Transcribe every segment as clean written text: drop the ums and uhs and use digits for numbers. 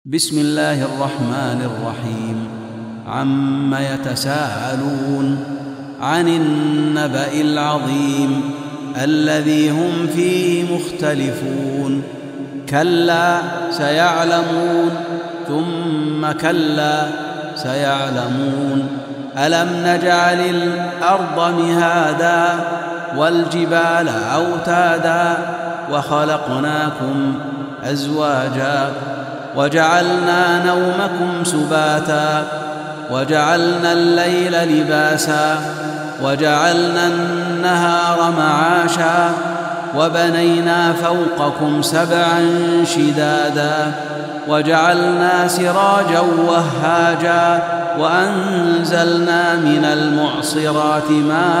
بسم الله الرحمن الرحيم. عم يتساءلون عن النبأ العظيم الذي هم فيه مختلفون. كلا سيعلمون ثم كلا سيعلمون. ألم نجعل الأرض مهادا والجبال أوتادا وخلقناكم أزواجا وجعلنا نومكم سباتا وجعلنا الليل لباسا وجعلنا النهار معاشا وبنينا فوقكم سبعا شدادا وجعلنا سراجا وهاجا وأنزلنا من المعصرات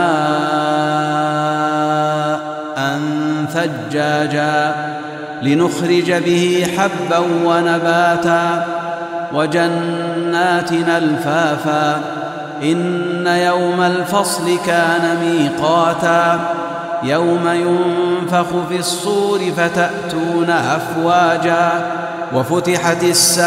ماء ثجاجا لنخرج به حبا ونباتا وجنات ألفافا. إن يوم الفصل كان ميقاتا يوم ينفخ في الصور فتأتون أفواجا وفتحت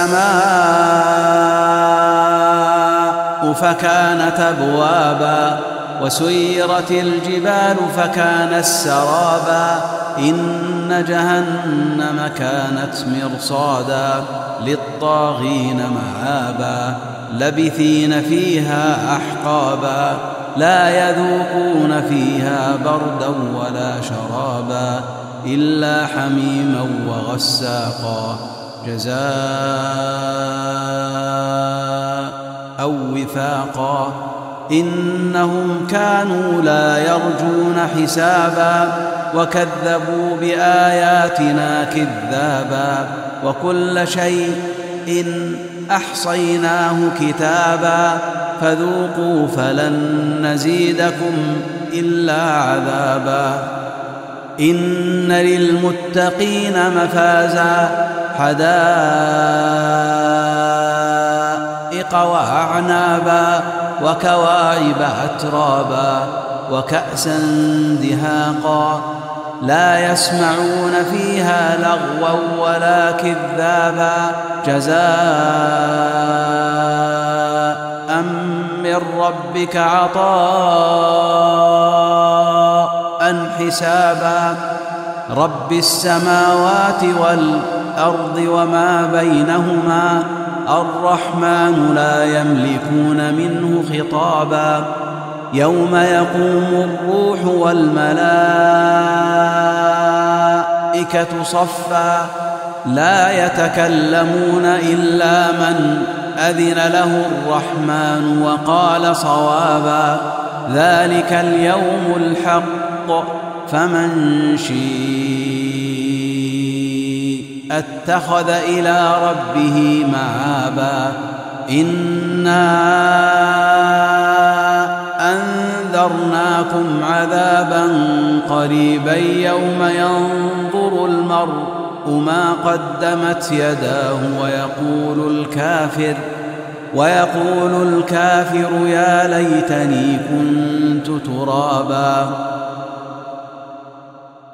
السماء فكانت أبوابا وسيرت الجبال فكانت سرابا. إن جهنم كانت مرصادا للطاغين مآبا لبثين فيها أحقابا لا يذوقون فيها بردا ولا شرابا إلا حميما وغساقا جزاء أو وفاقا. إنهم كانوا لا يرجون حسابا وكذبوا بآياتنا كذابا وكل شيء أحصيناه كتابا فذوقوا فلن نزيدكم إلا عذابا. إن للمتقين مفازا حدائق وأعنابا وكواعب أترابا وكأسا دهاقا لا يسمعون فيها لغوا ولا كذابا جزاء من ربك عطاء حسابا. رب السماوات والأرض وما بينهما الرحمن لا يملكون منه خطابا. يوم يقوم الروح والملائكة صفا لا يتكلمون إلا من أذن له الرحمن وقال صوابا. ذلك اليوم الحق فمن شيء اتخذ إلى ربه مآبا. إنا أنذرناكم عذابا قريبا يوم ينظر المرء ما قدمت يداه ويقول الكافر يا ليتني كنت ترابا.